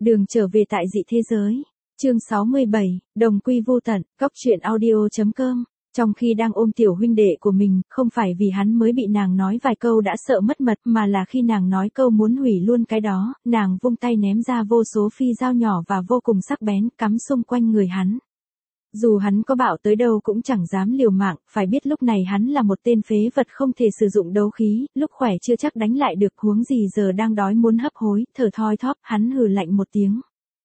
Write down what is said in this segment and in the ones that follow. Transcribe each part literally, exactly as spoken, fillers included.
Đường trở về tại dị thế giới. Chương sáu mươi bảy, đồng quy vu tận, cóc truyện audio.com. Trong khi đang ôm tiểu huynh đệ của mình, không phải vì hắn mới bị nàng nói vài câu đã sợ mất mật, mà là khi nàng nói câu muốn hủy luôn cái đó, nàng vung tay ném ra vô số phi dao nhỏ và vô cùng sắc bén, cắm xung quanh người hắn. Dù hắn có bạo tới đâu cũng chẳng dám liều mạng, phải biết lúc này hắn là một tên phế vật không thể sử dụng đấu khí, lúc khỏe chưa chắc đánh lại được, huống gì giờ đang đói muốn hấp hối, thở thoi thóp, hắn hừ lạnh một tiếng.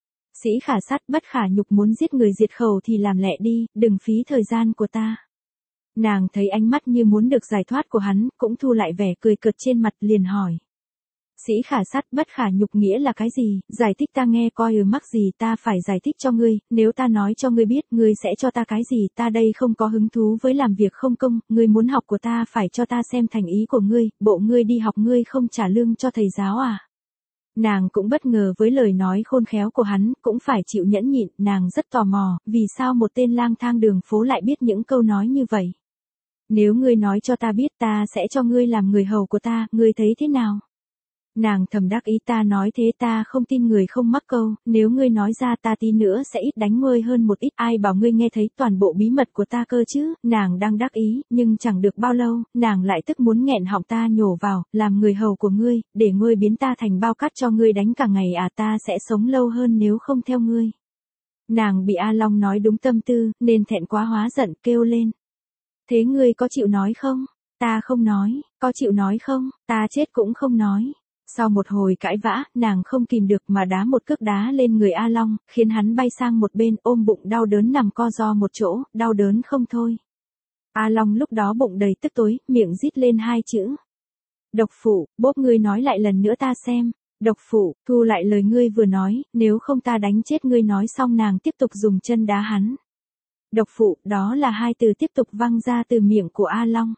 Sĩ khả sát bất khả nhục, muốn giết người diệt khẩu thì làm lẹ đi, đừng phí thời gian của ta. Nàng thấy ánh mắt như muốn được giải thoát của hắn, cũng thu lại vẻ cười cợt trên mặt, liền hỏi. Sĩ khả sát bất khả nhục nghĩa là cái gì, giải thích ta nghe coi. Ừ, mắc gì ta phải giải thích cho ngươi, nếu ta nói cho ngươi biết, ngươi sẽ cho ta cái gì, ta đây không có hứng thú với làm việc không công, ngươi muốn học của ta phải cho ta xem thành ý của ngươi, bộ ngươi đi học ngươi không trả lương cho thầy giáo à. Nàng cũng bất ngờ với lời nói khôn khéo của hắn, cũng phải chịu nhẫn nhịn, nàng rất tò mò, vì sao một tên lang thang đường phố lại biết những câu nói như vậy. Nếu ngươi nói cho ta biết, ta sẽ cho ngươi làm người hầu của ta, ngươi thấy thế nào? Nàng thầm đắc ý, ta nói thế ta không tin người không mắc câu, nếu ngươi nói ra ta tí nữa sẽ ít đánh ngươi hơn một ít, ai bảo ngươi nghe thấy toàn bộ bí mật của ta cơ chứ. Nàng đang đắc ý, nhưng chẳng được bao lâu, nàng lại tức muốn nghẹn họng, ta nhổ vào, làm người hầu của ngươi, để ngươi biến ta thành bao cát cho ngươi đánh cả ngày à, ta sẽ sống lâu hơn nếu không theo ngươi. Nàng bị A Long nói đúng tâm tư, nên thẹn quá hóa giận, kêu lên. Thế ngươi có chịu nói không? Ta không nói, có chịu nói không? Ta chết cũng không nói. Sau một hồi cãi vã, nàng không kìm được mà đá một cước đá lên người A Long, khiến hắn bay sang một bên, ôm bụng đau đớn nằm co ro một chỗ, đau đớn không thôi. A Long lúc đó bụng đầy tức tối, miệng rít lên hai chữ. Độc phụ, bốp, ngươi nói lại lần nữa ta xem. Độc phụ, thu lại lời ngươi vừa nói, nếu không ta đánh chết ngươi. Nói xong nàng tiếp tục dùng chân đá hắn. Độc phụ, đó là hai từ tiếp tục văng ra từ miệng của A Long.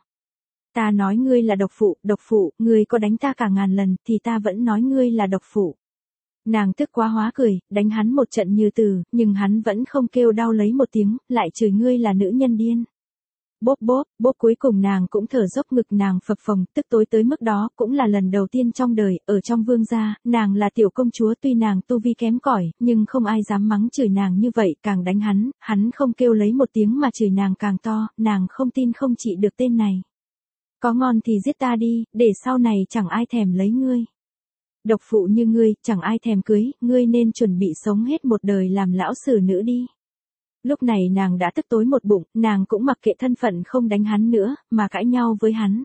Ta nói ngươi là độc phụ, độc phụ, ngươi có đánh ta cả ngàn lần, thì ta vẫn nói ngươi là độc phụ. Nàng tức quá hóa cười, đánh hắn một trận như từ, nhưng hắn vẫn không kêu đau lấy một tiếng, lại chửi ngươi là nữ nhân điên. Bốp bốp, bốp, cuối cùng nàng cũng thở dốc, ngực nàng phập phồng, tức tối tới mức đó, cũng là lần đầu tiên trong đời, ở trong vương gia, nàng là tiểu công chúa, tuy nàng tu vi kém cỏi, nhưng không ai dám mắng chửi nàng như vậy, càng đánh hắn, hắn không kêu lấy một tiếng mà chửi nàng càng to, nàng không tin không trị được tên này. Có ngon thì giết ta đi, để sau này chẳng ai thèm lấy ngươi. Độc phụ như ngươi, chẳng ai thèm cưới, ngươi nên chuẩn bị sống hết một đời làm lão sử nữ đi. Lúc này nàng đã tức tối một bụng, nàng cũng mặc kệ thân phận không đánh hắn nữa, mà cãi nhau với hắn.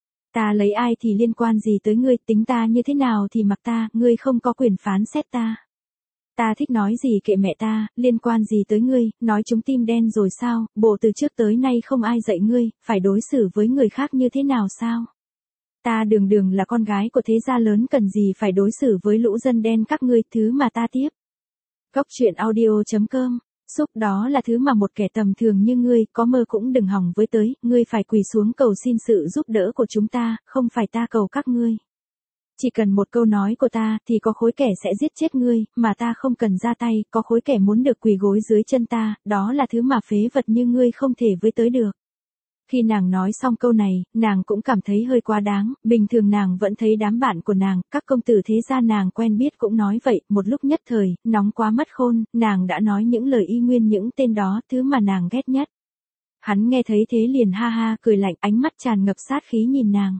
Ta lấy ai thì liên quan gì tới ngươi, tính ta như thế nào thì mặc ta, ngươi không có quyền phán xét ta. Ta thích nói gì kệ mẹ ta, liên quan gì tới ngươi, nói chúng tim đen rồi sao, bộ từ trước tới nay không ai dạy ngươi, phải đối xử với người khác như thế nào sao? Ta đường đường là con gái của thế gia lớn, cần gì phải đối xử với lũ dân đen các ngươi, thứ mà ta tiếp. Cóc truyện audio.com. Xúc, đó là thứ mà một kẻ tầm thường như ngươi, có mơ cũng đừng hòng với tới, ngươi phải quỳ xuống cầu xin sự giúp đỡ của chúng ta, không phải ta cầu các ngươi. Chỉ cần một câu nói của ta, thì có khối kẻ sẽ giết chết ngươi, mà ta không cần ra tay, có khối kẻ muốn được quỳ gối dưới chân ta, đó là thứ mà phế vật như ngươi không thể với tới được. Khi nàng nói xong câu này, nàng cũng cảm thấy hơi quá đáng, bình thường nàng vẫn thấy đám bạn của nàng, các công tử thế gia nàng quen biết cũng nói vậy, một lúc nhất thời, nóng quá mất khôn, nàng đã nói những lời y nguyên những tên đó, thứ mà nàng ghét nhất. Hắn nghe thấy thế liền ha ha cười lạnh, ánh mắt tràn ngập sát khí nhìn nàng.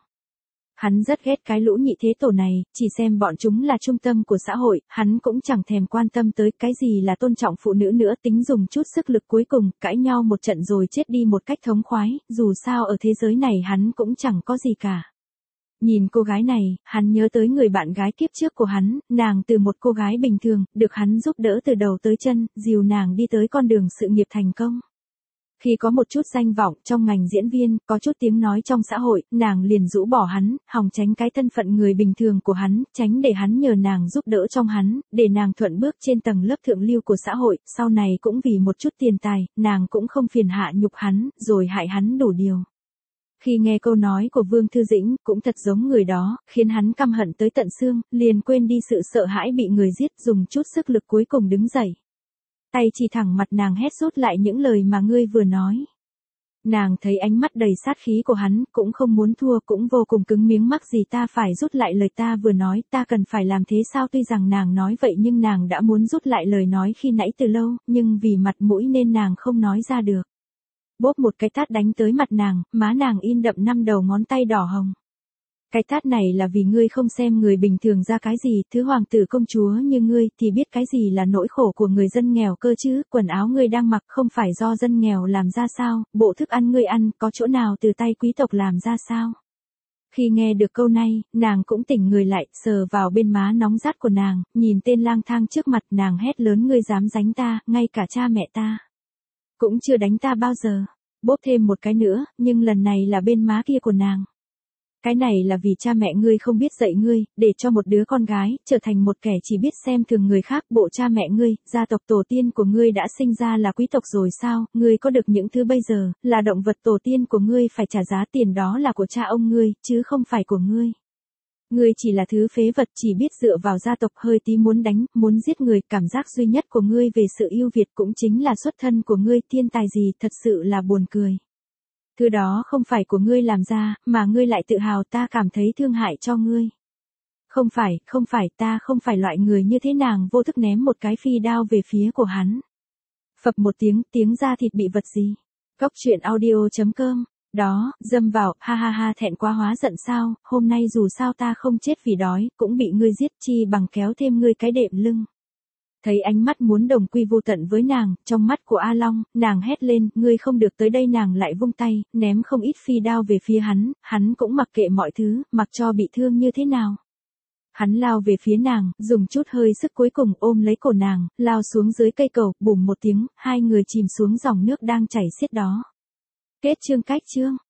Hắn rất ghét cái lũ nhị thế tổ này, chỉ xem bọn chúng là trung tâm của xã hội, hắn cũng chẳng thèm quan tâm tới cái gì là tôn trọng phụ nữ nữa, tính dùng chút sức lực cuối cùng, cãi nhau một trận rồi chết đi một cách thống khoái, dù sao ở thế giới này hắn cũng chẳng có gì cả. Nhìn cô gái này, hắn nhớ tới người bạn gái kiếp trước của hắn, nàng từ một cô gái bình thường, được hắn giúp đỡ từ đầu tới chân, dìu nàng đi tới con đường sự nghiệp thành công. Khi có một chút danh vọng trong ngành diễn viên, có chút tiếng nói trong xã hội, nàng liền rũ bỏ hắn, hòng tránh cái thân phận người bình thường của hắn, tránh để hắn nhờ nàng giúp đỡ trong hắn, để nàng thuận bước trên tầng lớp thượng lưu của xã hội, sau này cũng vì một chút tiền tài, nàng cũng không phiền hạ nhục hắn, rồi hại hắn đủ điều. Khi nghe câu nói của Vương Thư Dĩnh, cũng thật giống người đó, khiến hắn căm hận tới tận xương, liền quên đi sự sợ hãi bị người giết, dùng chút sức lực cuối cùng đứng dậy. Tay chỉ thẳng mặt nàng hét rút lại những lời mà ngươi vừa nói. Nàng thấy ánh mắt đầy sát khí của hắn, cũng không muốn thua, cũng vô cùng cứng miếng, mắc gì ta phải rút lại lời ta vừa nói, ta cần phải làm thế sao? Tuy rằng nàng nói vậy nhưng nàng đã muốn rút lại lời nói khi nãy từ lâu, nhưng vì mặt mũi nên nàng không nói ra được. Bốp một cái tát đánh tới mặt nàng, má nàng in đậm năm đầu ngón tay đỏ hồng. Cái tát này là vì ngươi không xem người bình thường ra cái gì, thứ hoàng tử công chúa như ngươi thì biết cái gì là nỗi khổ của người dân nghèo cơ chứ, quần áo ngươi đang mặc không phải do dân nghèo làm ra sao, bộ thức ăn ngươi ăn có chỗ nào từ tay quý tộc làm ra sao. Khi nghe được câu này, nàng cũng tỉnh người lại, sờ vào bên má nóng rát của nàng, nhìn tên lang thang trước mặt, nàng hét lớn, ngươi dám đánh ta, ngay cả cha mẹ ta cũng chưa đánh ta bao giờ. Bốp thêm một cái nữa, nhưng lần này là bên má kia của nàng. Cái này là vì cha mẹ ngươi không biết dạy ngươi, để cho một đứa con gái, trở thành một kẻ chỉ biết xem thường người khác. Bộ cha mẹ ngươi, gia tộc tổ tiên của ngươi đã sinh ra là quý tộc rồi sao, ngươi có được những thứ bây giờ, là động vật tổ tiên của ngươi phải trả giá tiền, đó là của cha ông ngươi, chứ không phải của ngươi. Ngươi chỉ là thứ phế vật, chỉ biết dựa vào gia tộc, hơi tí muốn đánh, muốn giết người. Cảm giác duy nhất của ngươi về sự ưu việt cũng chính là xuất thân của ngươi, thiên tài gì, thật sự là buồn cười. Thứ đó không phải của ngươi làm ra, mà ngươi lại tự hào, ta cảm thấy thương hại cho ngươi. Không phải, không phải, ta không phải loại người như thế. Nàng vô thức ném một cái phi đao về phía của hắn. Phập một tiếng, tiếng da thịt bị vật gì. Cóc truyện audio chấm com. Đó, dâm vào, ha ha ha, thẹn quá hóa giận sao, hôm nay dù sao ta không chết vì đói, cũng bị ngươi giết, chi bằng kéo thêm ngươi cái đệm lưng. Thấy ánh mắt muốn đồng quy vô tận với nàng, trong mắt của A Long, nàng hét lên, ngươi không được tới đây. Nàng lại vung tay, ném không ít phi đao về phía hắn, hắn cũng mặc kệ mọi thứ, mặc cho bị thương như thế nào. Hắn lao về phía nàng, dùng chút hơi sức cuối cùng ôm lấy cổ nàng, lao xuống dưới cây cầu, bùm một tiếng, hai người chìm xuống dòng nước đang chảy xiết đó. Kết chương. Cách chương.